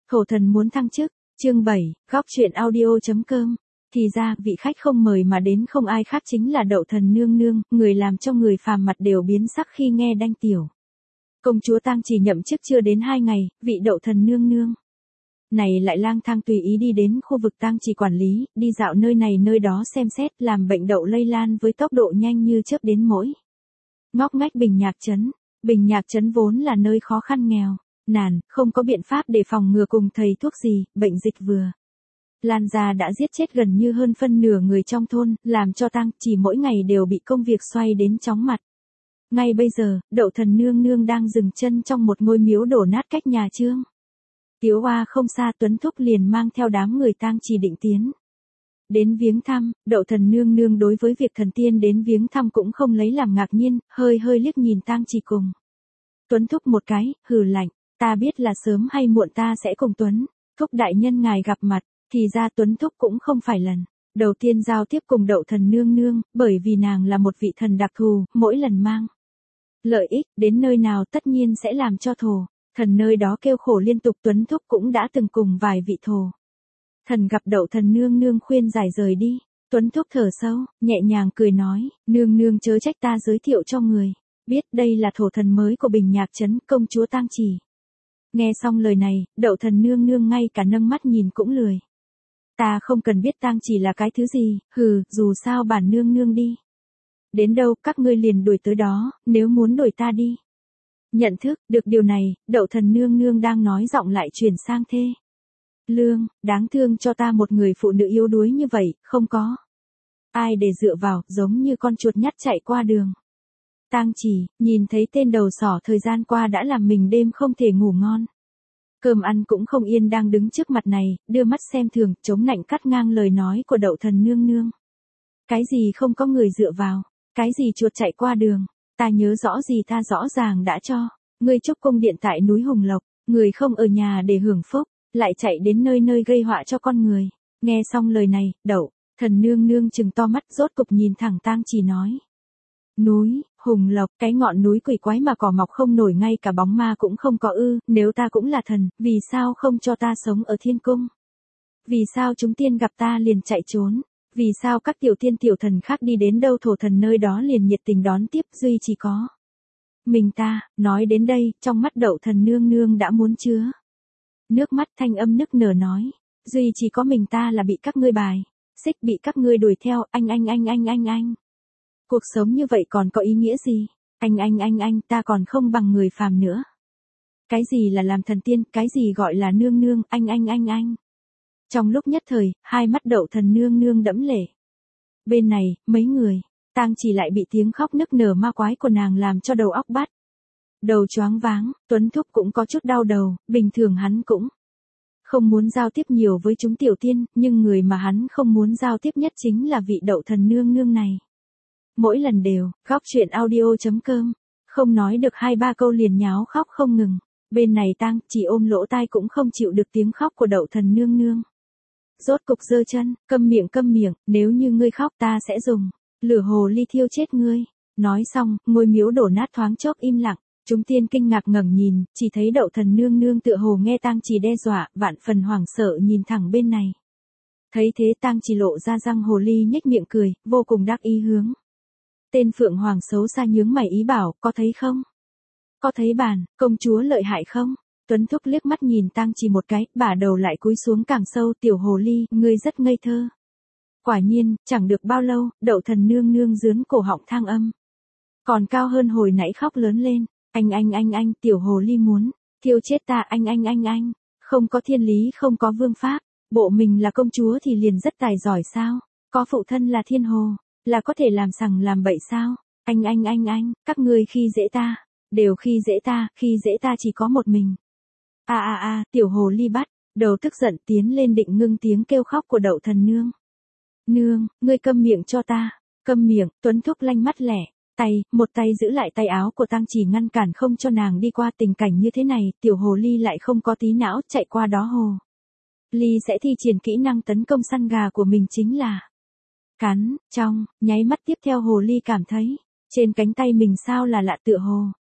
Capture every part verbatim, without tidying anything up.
Thổ thần muốn thăng chức, chương bảy, góc chuyện audio.com. Thì ra, vị khách không mời mà đến không ai khác chính là Đậu Thần Nương Nương, người làm cho người phàm mặt đều biến sắc khi nghe Đanh Tiểu công chúa Tang chỉ nhậm chức chưa đến hai ngày, vị Đậu Thần Nương Nương này lại lang thang tùy ý đi đến khu vực Tang chỉ quản lý, đi dạo nơi này nơi đó xem xét, làm bệnh đậu lây lan với tốc độ nhanh như chớp đến mỗi ngóc ngách Bình Nhạc trấn. Bình Nhạc trấn vốn là nơi khó khăn nghèo nàn, không có biện pháp để phòng ngừa cùng thầy thuốc gì, bệnh dịch vừa lan ra đã giết chết gần như hơn phân nửa người trong thôn, làm cho Tang chỉ mỗi ngày đều bị công việc xoay đến chóng mặt. Ngay bây giờ, Đậu Thần Nương Nương đang dừng chân trong một ngôi miếu đổ nát cách nhà Trương Tiếu Hoa không xa. Tuấn Thúc liền mang theo đám người Tang chỉ định tiến đến viếng thăm. Đậu Thần Nương Nương đối với việc thần tiên đến viếng thăm cũng không lấy làm ngạc nhiên, hơi hơi liếc nhìn Tang chỉ cùng Tuấn Thúc một cái, hừ lạnh, ta biết là sớm hay muộn ta sẽ cùng Tuấn Thúc đại nhân ngài gặp mặt. Thì ra Tuấn Thúc cũng không phải lần đầu tiên giao tiếp cùng Đậu Thần Nương Nương, bởi vì nàng là một vị thần đặc thù, mỗi lần mang lợi ích đến nơi nào tất nhiên sẽ làm cho thổ thần nơi đó kêu khổ liên tục. Tuấn Thúc cũng đã từng cùng vài vị thổ thần gặp Đậu Thần Nương Nương khuyên giải rời đi. Tuấn Thúc thở sâu, nhẹ nhàng cười nói, nương nương chớ trách ta giới thiệu cho người biết, đây là thổ thần mới của Bình Nhạc trấn, công chúa Tang chỉ. Nghe xong lời này, Đậu Thần Nương Nương ngay cả nâng mắt nhìn cũng lười. Ta không cần biết Tang chỉ là cái thứ gì, hừ, dù sao bản nương nương đi đến đâu, các ngươi liền đuổi tới đó, nếu muốn đuổi ta đi. Nhận thức được điều này, Đậu Thần Nương Nương đang nói giọng lại chuyển sang thê lương, đáng thương cho ta một người phụ nữ yếu đuối như vậy, không có ai để dựa vào, giống như con chuột nhắt chạy qua đường. Tang chỉ, nhìn thấy tên đầu sỏ thời gian qua đã làm mình đêm không thể ngủ ngon, cơm ăn cũng không yên đang đứng trước mặt này, đưa mắt xem thường, chống nạnh cắt ngang lời nói của Đậu Thần Nương Nương. Cái gì không có người dựa vào, cái gì chuột chạy qua đường, ta nhớ rõ gì ta rõ ràng đã cho ngươi chúc cung điện tại núi Hùng Lộc, người không ở nhà để hưởng phúc, lại chạy đến nơi nơi gây họa cho con người. Nghe xong lời này, Đậu Thần Nương Nương trừng to mắt, rốt cục nhìn thẳng Tang chỉ nói, núi Hùng Lộc, cái ngọn núi quỷ quái mà cỏ mọc không nổi, ngay cả bóng ma cũng không có ư? Nếu ta cũng là thần, vì sao không cho ta sống ở thiên cung? Vì sao chúng tiên gặp ta liền chạy trốn? Vì sao các tiểu tiên tiểu thần khác đi đến đâu thổ thần nơi đó liền nhiệt tình đón tiếp, duy chỉ có mình ta? Nói đến đây, trong mắt Đậu Thần Nương Nương đã muốn chứa nước mắt, thanh âm nức nở nói, duy chỉ có mình ta là bị các ngươi bài xích, bị các ngươi đuổi theo, anh anh anh anh anh anh. Cuộc sống như vậy còn có ý nghĩa gì? Anh anh anh anh, ta còn không bằng người phàm nữa. Cái gì là làm thần tiên, cái gì gọi là nương nương, anh anh anh anh. Trong lúc nhất thời, hai mắt Đậu Thần Nương Nương đẫm lệ. Bên này, mấy người, Tang chỉ lại bị tiếng khóc nức nở ma quái của nàng làm cho đầu óc bắt đầu choáng váng. Tuấn Thúc cũng có chút đau đầu, bình thường hắn cũng không muốn giao tiếp nhiều với chúng tiểu tiên, nhưng người mà hắn không muốn giao tiếp nhất chính là vị Đậu Thần Nương Nương này. Mỗi lần đều, góc chuyện audio.com, không nói được hai ba câu liền nháo khóc không ngừng. Bên này Tang chỉ ôm lỗ tai cũng không chịu được tiếng khóc của Đậu Thần Nương Nương. Rốt cục giơ chân, câm miệng câm miệng, nếu như ngươi khóc ta sẽ dùng lửa hồ ly thiêu chết ngươi. Nói xong, ngôi miếu đổ nát thoáng chốc im lặng. Chúng tiên kinh ngạc ngẩng nhìn, chỉ thấy Đậu Thần Nương Nương tựa hồ nghe Tang chỉ đe dọa, vạn phần hoảng sợ nhìn thẳng bên này. Thấy thế Tang chỉ lộ ra răng hồ ly nhếch miệng cười, vô cùng đắc ý hướng tên Phượng Hoàng xấu xa nhướng mày ý bảo, có thấy không? Có thấy bản công chúa lợi hại không? Tuấn Thúc liếc mắt nhìn Tang chỉ một cái, bả đầu lại cúi xuống càng sâu, tiểu hồ ly, ngươi rất ngây thơ. Quả nhiên, chẳng được bao lâu, Đậu Thần Nương Nương dướn cổ họng thang âm còn cao hơn hồi nãy khóc lớn lên, anh anh anh anh, tiểu hồ ly muốn thiêu chết ta, anh anh anh anh. Không có thiên lý, không có vương pháp, bộ mình là công chúa thì liền rất tài giỏi sao? Có phụ thân là thiên hồ, là có thể làm sằng làm bậy sao? Anh anh anh anh, các ngươi khi dễ ta, đều khi dễ ta, khi dễ ta chỉ có một mình. A a a, tiểu hồ ly bắt đầu tức giận tiến lên định ngưng tiếng kêu khóc của Đậu Thần Nương Nương, ngươi câm miệng cho ta. Câm miệng. Tuấn Thúc lanh mắt lẻ, tay, một tay giữ lại tay áo của Tang chỉ ngăn cản không cho nàng đi qua. Tình cảnh như thế này, tiểu hồ ly lại không có tí não, chạy qua đó hồ ly sẽ thi triển kỹ năng tấn công săn gà của mình, chính là cắn. Trong nháy mắt tiếp theo hồ ly cảm thấy trên cánh tay mình sao là lạ, tựa hồ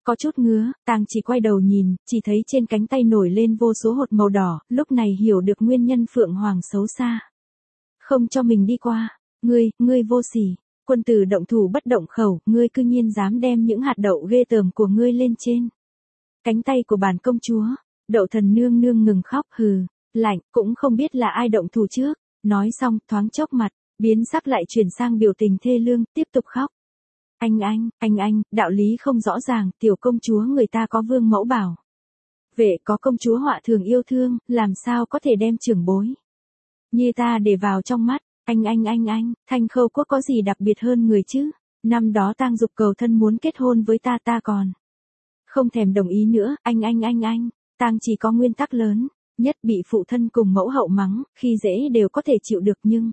Có chút ngứa, Tang Chỉ quay đầu nhìn, chỉ thấy trên cánh tay nổi lên vô số hột màu đỏ, lúc này hiểu được nguyên nhân Phượng Hoàng xấu xa. Không cho mình đi qua, ngươi, ngươi vô sỉ, quân tử động thủ bất động khẩu, ngươi cư nhiên dám đem những hạt đậu ghê tởm của ngươi lên trên cánh tay của bản công chúa. Đậu Thần nương nương ngừng khóc, hừ, lạnh, cũng không biết là ai động thủ trước. Nói xong, thoáng chốc mặt, biến sắc lại chuyển sang biểu tình thê lương, tiếp tục khóc. Anh anh, anh anh, đạo lý không rõ ràng, tiểu công chúa người ta có vương mẫu bảo vệ, có công chúa họa thường yêu thương, làm sao có thể đem trưởng bối như ta để vào trong mắt. Anh anh anh anh, Thanh Khâu Quốc có gì đặc biệt hơn người chứ? Năm đó Tang Dục cầu thân muốn kết hôn với ta, ta còn không thèm đồng ý nữa. Anh anh anh anh, Tang chỉ có nguyên tắc lớn, nhất bị phụ thân cùng mẫu hậu mắng, khi dễ đều có thể chịu được, nhưng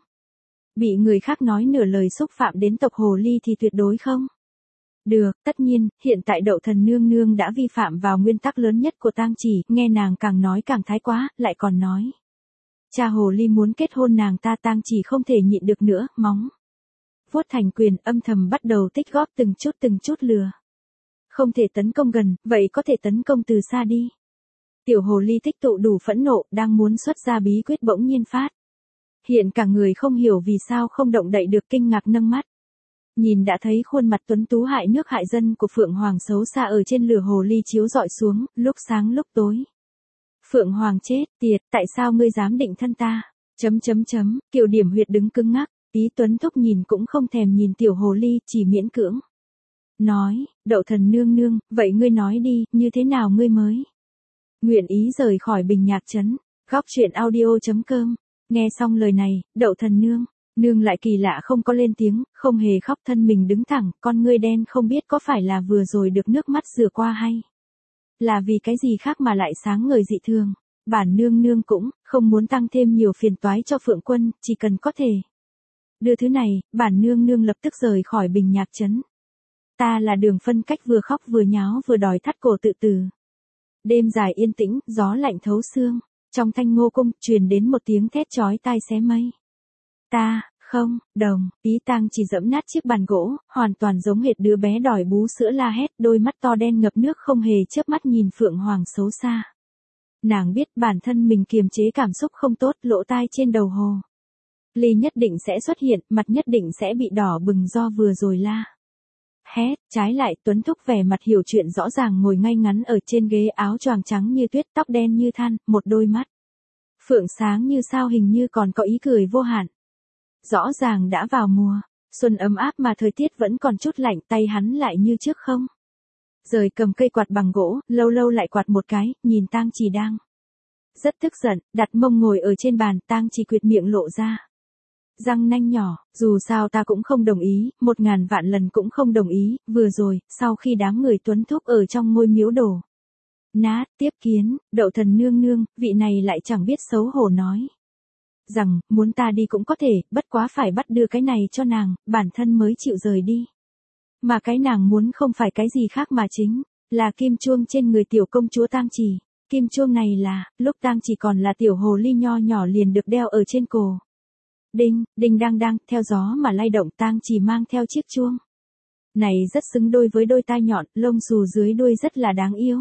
bị người khác nói nửa lời xúc phạm đến tộc hồ ly thì tuyệt đối không được. Tất nhiên, hiện tại Đậu Thần nương nương đã vi phạm vào nguyên tắc lớn nhất của Tang chỉ, nghe nàng càng nói càng thái quá, lại còn nói cha hồ ly muốn kết hôn nàng ta. Tang chỉ không thể nhịn được nữa, móng vuốt thành quyền, âm thầm bắt đầu tích góp từng chút từng chút lừa. Không thể tấn công gần, vậy có thể tấn công từ xa đi. Tiểu hồ ly tích tụ đủ phẫn nộ, đang muốn xuất ra bí quyết bỗng nhiên phát hiện cả người không hiểu vì sao không động đậy được, kinh ngạc nâng mắt. Nhìn đã thấy khuôn mặt tuấn tú hại nước hại dân của Phượng Hoàng xấu xa ở trên lửa hồ ly chiếu dọi xuống, lúc sáng lúc tối. Phượng Hoàng chết tiệt, tại sao ngươi dám định thân ta? Chấm chấm chấm, Kiều Điểm Huyệt đứng cứng ngắc, Tí Tuấn Thúc nhìn cũng không thèm nhìn tiểu hồ ly, chỉ miễn cưỡng nói, Đậu Thần nương nương, vậy ngươi nói đi, như thế nào ngươi mới nguyện ý rời khỏi Bình Nhạc Trấn? Góc truyện audio chấm com. Nghe xong lời này, Đậu Thần nương nương lại kỳ lạ không có lên tiếng, không hề khóc, thân mình đứng thẳng, con ngươi đen không biết có phải là vừa rồi được nước mắt rửa qua hay là vì cái gì khác mà lại sáng ngời dị thường. Bản nương nương cũng không muốn tăng thêm nhiều phiền toái cho Phượng Quân, chỉ cần có thể đưa thứ này, bản nương nương lập tức rời khỏi Bình Nhạc Trấn. Ta là Đường Phân Cách vừa khóc vừa nháo vừa đòi thắt cổ tự tử. Đêm dài yên tĩnh, gió lạnh thấu xương, trong Thanh Ngô cung truyền đến một tiếng thét chói tai xé mây. Ta, không, đồng, Tí Tang chỉ dẫm nát chiếc bàn gỗ, hoàn toàn giống hệt đứa bé đòi bú sữa la hét, đôi mắt to đen ngập nước không hề chớp mắt nhìn Phượng Hoàng xấu xa. Nàng biết bản thân mình kiềm chế cảm xúc không tốt, lỗ tai trên đầu hồ ly nhất định sẽ xuất hiện, mặt nhất định sẽ bị đỏ bừng do vừa rồi la hét. Trái lại, Tuấn Thúc vẻ mặt hiểu chuyện rõ ràng ngồi ngay ngắn ở trên ghế, áo choàng trắng như tuyết, tóc đen như than, một đôi mắt phượng sáng như sao, hình như còn có ý cười vô hạn. Rõ ràng đã vào mùa xuân ấm áp mà thời tiết vẫn còn chút lạnh, tay hắn lại như trước không rời cầm cây quạt bằng gỗ, lâu lâu lại quạt một cái, nhìn Tang Chỉ đang rất tức giận, đặt mông ngồi ở trên bàn. Tang Chỉ quyệt miệng lộ ra răng nanh nhỏ, dù sao ta cũng không đồng ý, một ngàn vạn lần cũng không đồng ý. Vừa rồi, sau khi đám người Tuấn Thúc ở trong ngôi miếu đổ nát, tiếp kiến Đậu Thần nương nương, vị này lại chẳng biết xấu hổ nói rằng, muốn ta đi cũng có thể, bất quá phải bắt đưa cái này cho nàng, bản thân mới chịu rời đi. Mà cái nàng muốn không phải cái gì khác mà chính là kim chuông trên người tiểu công chúa Tang Chỉ. Kim chuông này là, lúc Tang Chỉ còn là tiểu hồ ly nho nhỏ liền được đeo ở trên cổ. Đinh, đinh đang đang, theo gió mà lay động. Tang Chỉ mang theo chiếc chuông này rất xứng đôi với đôi tai nhọn, lông xù dưới đuôi rất là đáng yêu.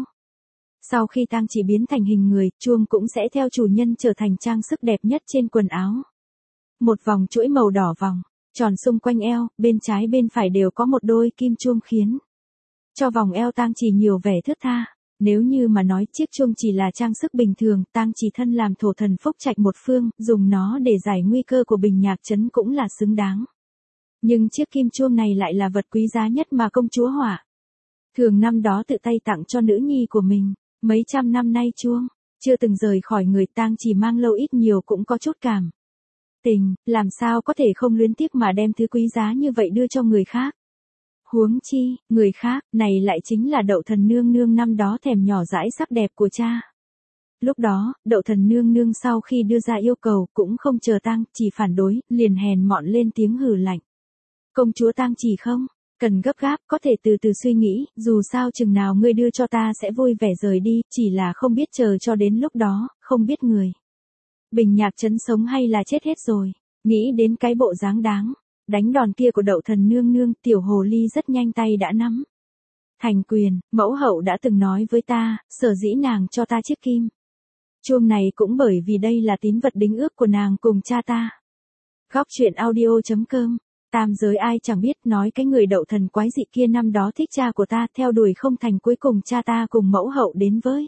Sau khi Tang Chỉ biến thành hình người, chuông cũng sẽ theo chủ nhân trở thành trang sức đẹp nhất trên quần áo. Một vòng chuỗi màu đỏ vòng tròn xung quanh eo, bên trái bên phải đều có một đôi kim chuông khiến cho vòng eo Tang Chỉ nhiều vẻ thướt tha. Nếu như mà nói chiếc chuông chỉ là trang sức bình thường, Tang Chỉ thân làm thổ thần phúc trạch một phương, dùng nó để giải nguy cơ của Bình Nhạc Trấn cũng là xứng đáng. Nhưng chiếc kim chuông này lại là vật quý giá nhất mà công chúa Hỏa thường năm đó tự tay tặng cho nữ nhi của mình. Mấy trăm năm nay chuông chưa từng rời khỏi người, Tang Chỉ mang lâu ít nhiều cũng có chút cảm tình, làm sao có thể không luyến tiếc mà đem thứ quý giá như vậy đưa cho người khác. Huống chi, người khác này lại chính là Đậu Thần nương nương năm đó thèm nhỏ dãi sắc đẹp của cha. Lúc đó, Đậu Thần nương nương sau khi đưa ra yêu cầu cũng không chờ Tang Chỉ phản đối, liền hèn mọn lên tiếng hừ lạnh. Công chúa Tang Chỉ không cần gấp gáp, có thể từ từ suy nghĩ, dù sao chừng nào ngươi đưa cho ta sẽ vui vẻ rời đi, chỉ là không biết chờ cho đến lúc đó, không biết người Bình Nhạc Trấn sống hay là chết hết rồi. Nghĩ đến cái bộ dáng đáng đánh đòn kia của Đậu Thần nương nương, tiểu hồ ly rất nhanh tay đã nắm Thành Quyền, mẫu hậu đã từng nói với ta, sở dĩ nàng cho ta chiếc kim chuông này cũng bởi vì đây là tín vật đính ước của nàng cùng cha ta. Góc truyện audio.com. Tam giới ai chẳng biết, nói cái người đậu thần quái dị kia năm đó thích cha của ta, theo đuổi không thành, cuối cùng cha ta cùng mẫu hậu đến với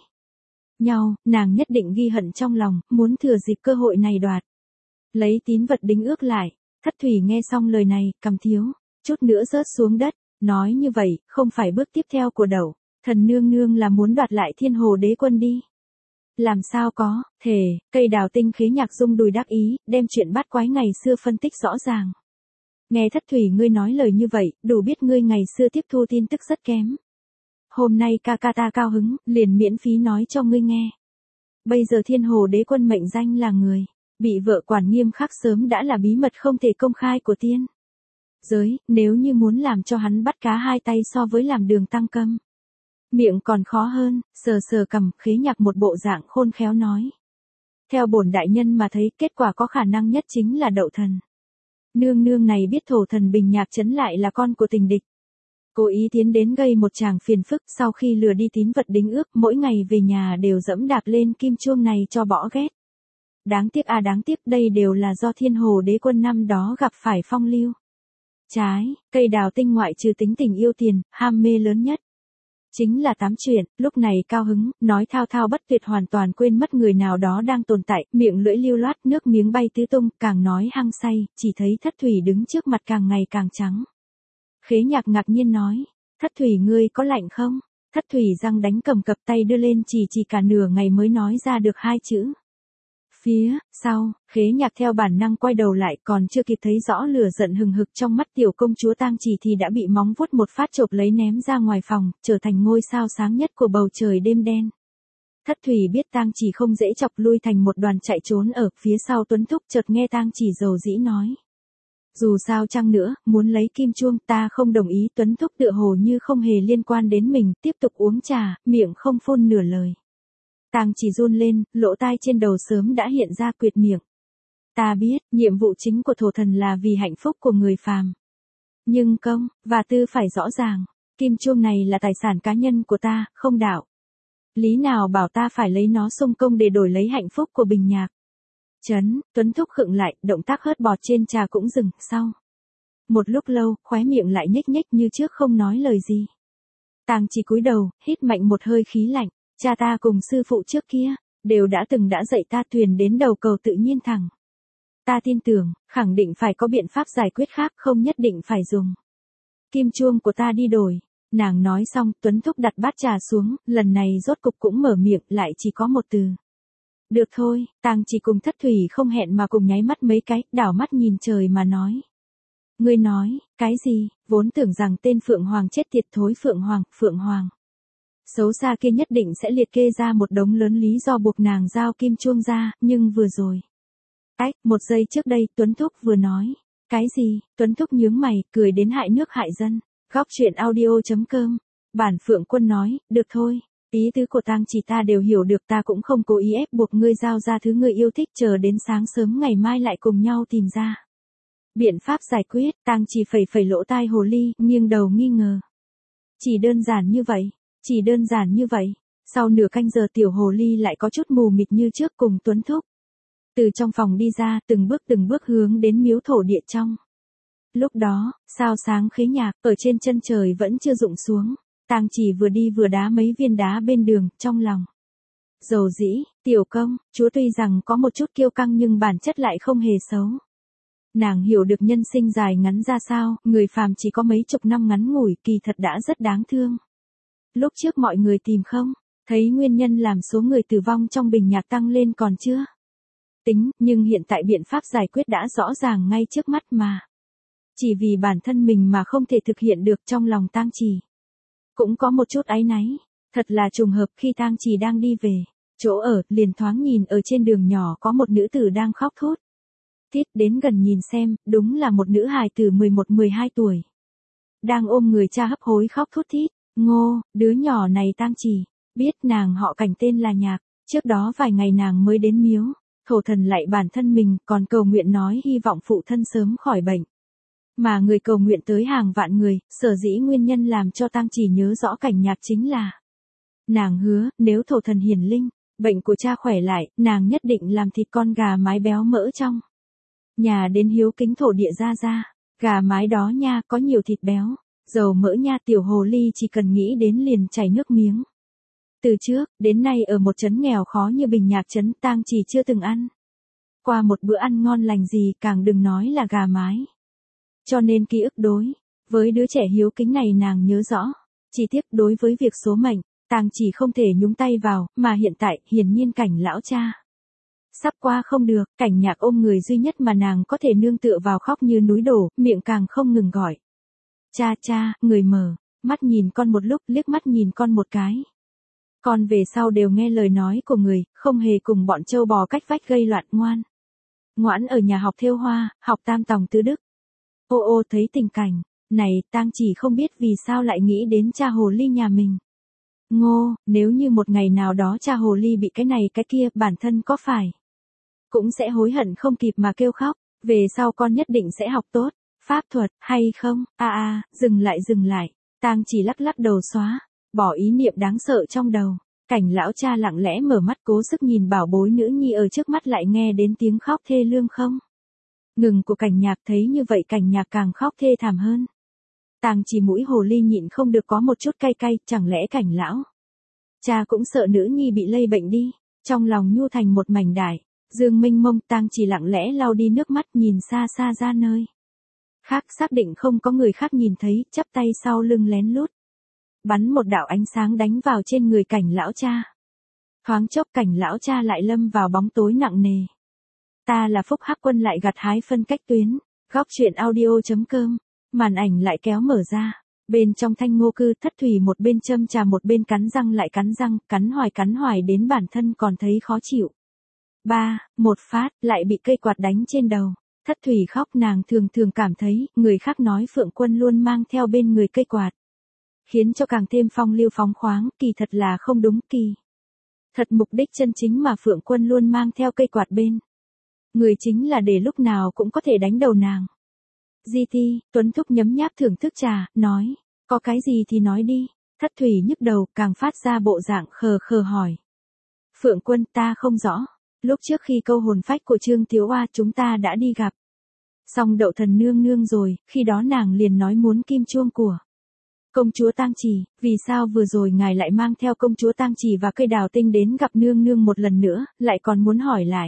nhau, nàng nhất định ghi hận trong lòng, muốn thừa dịp cơ hội này đoạt lấy tín vật đính ước lại. Thất Thủy nghe xong lời này, cằm thiếu chút nữa rớt xuống đất, nói như vậy, không phải bước tiếp theo của đậu thần nương nương là muốn đoạt lại Thiên Hồ Đế Quân đi. Làm sao có thể? Cây đào tinh khế nhạc rung đùi đắc ý, đem chuyện bát quái ngày xưa phân tích rõ ràng. Nghe Thất Thủy ngươi nói lời như vậy, đủ biết ngươi ngày xưa tiếp thu tin tức rất kém. Hôm nay ca ca ta cao hứng, liền miễn phí nói cho ngươi nghe. Bây giờ Thiên Hồ Đế Quân mệnh danh là người bị vợ quản nghiêm khắc, sớm đã là bí mật không thể công khai của tiên giới, nếu như muốn làm cho hắn bắt cá hai tay so với làm đường tăng câm miệng còn khó hơn. Sờ sờ cằm, khế nhạc một bộ dạng khôn khéo nói. Theo bổn đại nhân mà thấy, kết quả có khả năng nhất chính là đậu thần nương nương này biết thổ thần Bình Nhạc Trấn lại là con của tình địch, cố ý tiến đến gây một tràng phiền phức. Sau khi lừa đi tín vật đính ước, mỗi ngày về nhà đều dẫm đạp lên kim chuông này cho bỏ ghét. Đáng tiếc à đáng tiếc, đây đều là do Thiên Hồ Đế Quân năm đó gặp phải phong lưu trái. Cây đào tinh ngoại trừ tính tình yêu tiền, ham mê lớn nhất chính là tám chuyện. Lúc này cao hứng, nói thao thao bất tuyệt, hoàn toàn quên mất người nào đó đang tồn tại, miệng lưỡi lưu loát, nước miếng bay tứ tung, càng nói hăng say, chỉ thấy Thất Thủy đứng trước mặt càng ngày càng trắng. Khế nhạc ngạc nhiên nói, Thất Thủy ngươi có lạnh không? Thất Thủy răng đánh cầm cập, tay đưa lên chỉ chỉ cả nửa ngày mới nói ra được hai chữ. Phía sau, khế nhạc theo bản năng quay đầu lại, còn chưa kịp thấy rõ lửa giận hừng hực trong mắt tiểu công chúa Tang Chỉ thì đã bị móng vuốt một phát chộp lấy ném ra ngoài phòng, trở thành ngôi sao sáng nhất của bầu trời đêm đen. Thất Thủy biết Tang Chỉ không dễ chọc, lui thành một đoàn chạy trốn ở phía sau Tuấn Thúc, chợt nghe Tang Chỉ dầu dĩ nói. Dù sao chăng nữa, muốn lấy kim chuông, ta không đồng ý. Tuấn Thúc tựa hồ như không hề liên quan đến mình, tiếp tục uống trà, miệng không phun nửa lời. Tang Chỉ run lên, lỗ tai trên đầu sớm đã hiện ra quyệt miệng. Ta biết, nhiệm vụ chính của thổ thần là vì hạnh phúc của người phàm. Nhưng công và tư phải rõ ràng, kim chuông này là tài sản cá nhân của ta, không đạo lý nào bảo ta phải lấy nó xung công để đổi lấy hạnh phúc của Bình Nhạc Trấn. Tuấn Thúc khựng lại, động tác hớt bọt trên trà cũng dừng, sau một lúc lâu, khóe miệng lại nhếch nhếch như trước không nói lời gì. Tang Chỉ cúi đầu, hít mạnh một hơi khí lạnh. Cha ta cùng sư phụ trước kia đều đã từng đã dạy ta, thuyền đến đầu cầu tự nhiên thẳng. Ta tin tưởng, khẳng định phải có biện pháp giải quyết khác, không nhất định phải dùng kim chuông của ta đi đổi. Nàng nói xong, Tuấn Thúc đặt bát trà xuống, lần này rốt cục cũng mở miệng, lại chỉ có một từ. Được thôi. Tang Chỉ cùng Thất Thủy không hẹn mà cùng nháy mắt mấy cái, đảo mắt nhìn trời mà nói. Ngươi nói, cái gì? Vốn tưởng rằng tên Phượng Hoàng chết tiệt thối Phượng Hoàng, Phượng Hoàng xấu xa kia nhất định sẽ liệt kê ra một đống lớn lý do buộc nàng giao kim chuông ra, nhưng vừa rồi. Ách, một giây trước đây, Tuấn Thúc vừa nói. Cái gì? Tuấn Thúc nhướng mày, cười đến hại nước hại dân. Góc truyện audio.com. Bản Phượng Quân nói, được thôi. Ý tứ của Tang Chỉ ta đều hiểu được, ta cũng không cố ý ép buộc ngươi giao ra thứ ngươi yêu thích, chờ đến sáng sớm ngày mai lại cùng nhau tìm ra biện pháp giải quyết. Tang Chỉ phẩy phẩy lỗ tai hồ ly, nghiêng đầu nghi ngờ. Chỉ đơn giản như vậy. Chỉ đơn giản như vậy. Sau nửa canh giờ tiểu hồ ly lại có chút mù mịt như trước cùng Tuấn Thúc từ trong phòng đi ra, từng bước từng bước hướng đến miếu thổ địa trong. Lúc đó, sao sáng khế nhạc, ở trên chân trời vẫn chưa rụng xuống. Tang Chỉ vừa đi vừa đá mấy viên đá bên đường, trong lòng dầu dĩ. Tiểu công chúa tuy rằng có một chút kiêu căng nhưng bản chất lại không hề xấu. Nàng hiểu được nhân sinh dài ngắn ra sao, người phàm chỉ có mấy chục năm ngắn ngủi, kỳ thật đã rất đáng thương. Lúc trước mọi người tìm không thấy nguyên nhân làm số người tử vong trong Bình Nhạc tăng lên còn chưa tính, nhưng hiện tại biện pháp giải quyết đã rõ ràng ngay trước mắt mà. Chỉ vì bản thân mình mà không thể thực hiện được, trong lòng Tang Chỉ cũng có một chút áy náy. Thật là trùng hợp, khi Tang Chỉ đang đi về chỗ ở, liền thoáng nhìn ở trên đường nhỏ có một nữ tử đang khóc thút thít, đến gần nhìn xem, đúng là một nữ hài từ mười một mười hai tuổi. Đang ôm người cha hấp hối khóc thút thít. Ngô, đứa nhỏ này Tang Chỉ biết, nàng họ Cảnh tên là Nhạc. Trước đó vài ngày nàng mới đến miếu thổ thần lại bản thân mình, còn cầu nguyện nói hy vọng phụ thân sớm khỏi bệnh. Mà người cầu nguyện tới hàng vạn người, sở dĩ nguyên nhân làm cho Tang Chỉ nhớ rõ Cảnh Nhạc chính là nàng hứa, nếu thổ thần hiển linh, bệnh của cha khỏe lại, nàng nhất định làm thịt con gà mái béo mỡ trong nhà đến hiếu kính thổ địa ra ra. Gà mái đó nha, có nhiều thịt béo, dầu mỡ nha, tiểu hồ ly chỉ cần nghĩ đến liền chảy nước miếng. Từ trước, đến nay ở một trấn nghèo khó như Bình Nhạc trấn, Tang Chỉ chưa từng ăn qua một bữa ăn ngon lành gì, càng đừng nói là gà mái. Cho nên ký ức đối với đứa trẻ hiếu kính này nàng nhớ rõ. Chỉ tiếc đối với việc số mệnh, Tang Chỉ không thể nhúng tay vào, mà hiện tại, hiển nhiên Cảnh lão cha sắp qua không được. Cảnh Nhạc ôm người duy nhất mà nàng có thể nương tựa vào khóc như núi đổ, miệng càng không ngừng gọi. Cha cha, người mở mắt nhìn con một lúc, liếc mắt nhìn con một cái. Con về sau đều nghe lời nói của người, không hề cùng bọn trâu bò cách vách gây loạn, ngoan ngoãn ở nhà học thêu hoa, học tam tòng tứ đức. Ô ô, thấy tình cảnh này, Tang Chỉ không biết vì sao lại nghĩ đến cha hồ ly nhà mình. Ngô, nếu như một ngày nào đó cha hồ ly bị cái này cái kia, bản thân có phải cũng sẽ hối hận không kịp mà kêu khóc. Về sau con nhất định sẽ học tốt pháp thuật, hay không? A a, à, dừng lại dừng lại. Tang Chỉ lắc lắc đầu xóa bỏ ý niệm đáng sợ trong đầu. Cảnh lão cha lặng lẽ mở mắt cố sức nhìn bảo bối nữ nhi ở trước mắt, lại nghe đến tiếng khóc thê lương không ngừng của Cảnh Nhạc. Thấy như vậy Cảnh Nhạc càng khóc thê thảm hơn. Tang Chỉ mũi hồ ly nhịn không được có một chút cay cay, chẳng lẽ Cảnh lão cha cũng sợ nữ nhi bị lây bệnh đi. Trong lòng nhu thành một mảnh đại dương mênh mông. Tang Chỉ lặng lẽ lau đi nước mắt, nhìn xa xa ra nơi khác, xác định không có người khác nhìn thấy, chắp tay sau lưng lén lút bắn một đạo ánh sáng đánh vào trên người Cảnh lão cha. Thoáng chốc Cảnh lão cha lại lâm vào bóng tối nặng nề. Ta là Phúc Hắc Quân lại gặt hái phân cách tuyến. Góc truyện audio.com. Màn ảnh lại kéo mở ra. Bên trong Thanh Ngô Cư, Thất Thủy một bên châm trà một bên cắn răng lại cắn răng, cắn hoài cắn hoài đến bản thân còn thấy khó chịu. Ba, một phát, lại bị cây quạt đánh trên đầu. Thất Thủy khóc, nàng thường thường cảm thấy, người khác nói Phượng Quân luôn mang theo bên người cây quạt, khiến cho càng thêm phong lưu phóng khoáng, kỳ thật là không đúng. Kỳ thật mục đích chân chính mà Phượng Quân luôn mang theo cây quạt bên người chính là để lúc nào cũng có thể đánh đầu nàng. Di Ti, Tuấn Thúc nhấm nháp thưởng thức trà, nói, có cái gì thì nói đi. Thất Thủy nhức đầu, càng phát ra bộ dạng khờ khờ hỏi. Phượng Quân, ta không rõ. Lúc trước khi câu hồn phách của Trương Thiếu Oa chúng ta đã đi gặp xong Đậu Thần nương nương rồi, khi đó nàng liền nói muốn kim chuông của công chúa Tang Chỉ, vì sao vừa rồi ngài lại mang theo công chúa Tang Chỉ và cây đào tinh đến gặp nương nương một lần nữa, lại còn muốn hỏi lại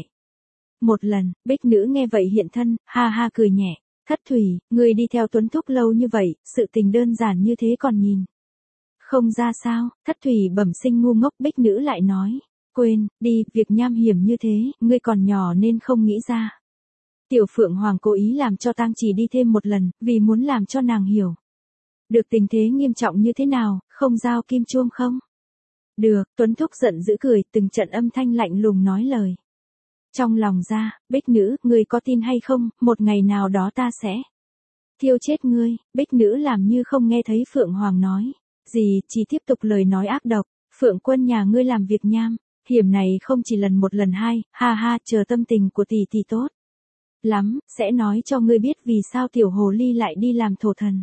một lần. Bích nữ nghe vậy hiện thân, ha ha cười nhẹ. Thất Thủy, người đi theo Tuấn Thúc lâu như vậy, sự tình đơn giản như thế còn nhìn không ra sao? Thất Thủy bẩm sinh ngu ngốc. Bích nữ lại nói, quên đi, việc nham hiểm như thế, ngươi còn nhỏ nên không nghĩ ra. Tiểu Phượng Hoàng cố ý làm cho Tang Chỉ đi thêm một lần, vì muốn làm cho nàng hiểu được tình thế nghiêm trọng như thế nào. Không giao kim chuông không? Được. Tuấn Thúc giận dữ cười, từng trận âm thanh lạnh lùng nói lời trong lòng ra. Bích nữ, ngươi có tin hay không, một ngày nào đó ta sẽ thiêu chết ngươi. Bích nữ làm như không nghe thấy Phượng Hoàng nói gì, chỉ tiếp tục lời nói ác độc. Phượng Quân nhà ngươi làm việc nham hiểm này không chỉ lần một lần hai, ha ha, chờ tâm tình của tỷ tỷ tốt lắm, sẽ nói cho ngươi biết vì sao tiểu hồ ly lại đi làm thổ thần.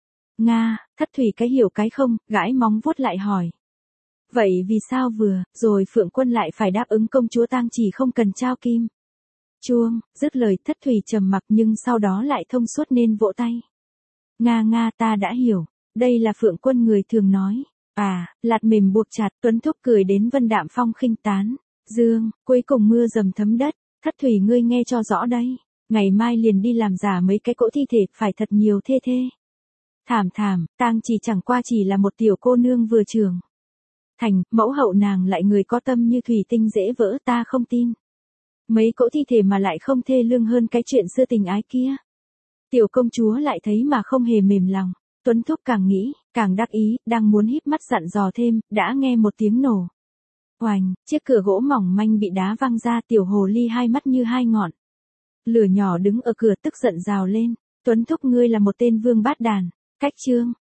Nga. Thất Thủy cái hiểu cái không, gãi móng vuốt lại hỏi. Vậy vì sao vừa rồi Phượng Quân lại phải đáp ứng công chúa Tang Chỉ không cần trao kim chuông? Dứt lời Thất Thủy trầm mặc, nhưng sau đó lại thông suốt nên vỗ tay. Nga nga, ta đã hiểu, đây là Phượng Quân người thường nói. À, lạt mềm buộc chặt. Tuấn Thúc cười đến vân đạm phong khinh tán dương, cuối cùng mưa dầm thấm đất. Thất Thủy ngươi nghe cho rõ đây, ngày mai liền đi làm giả mấy cái cỗ thi thể, phải thật nhiều thê thê thảm thảm. Tang Chỉ chẳng qua chỉ là một tiểu cô nương vừa trưởng thành, mẫu hậu nàng lại người có tâm như thủy tinh dễ vỡ, ta không tin mấy cỗ thi thể mà lại không thê lương hơn cái chuyện xưa tình ái kia. Tiểu công chúa lại thấy mà không hề mềm lòng. Tuấn Thúc càng nghĩ càng đắc ý, đang muốn híp mắt dặn dò thêm, đã nghe một tiếng nổ oành, chiếc cửa gỗ mỏng manh bị đá văng ra. Tiểu hồ ly hai mắt như hai ngọn lửa nhỏ đứng ở cửa tức giận rào lên. Tuấn Thúc ngươi là một tên vương bát đàn. Cách chương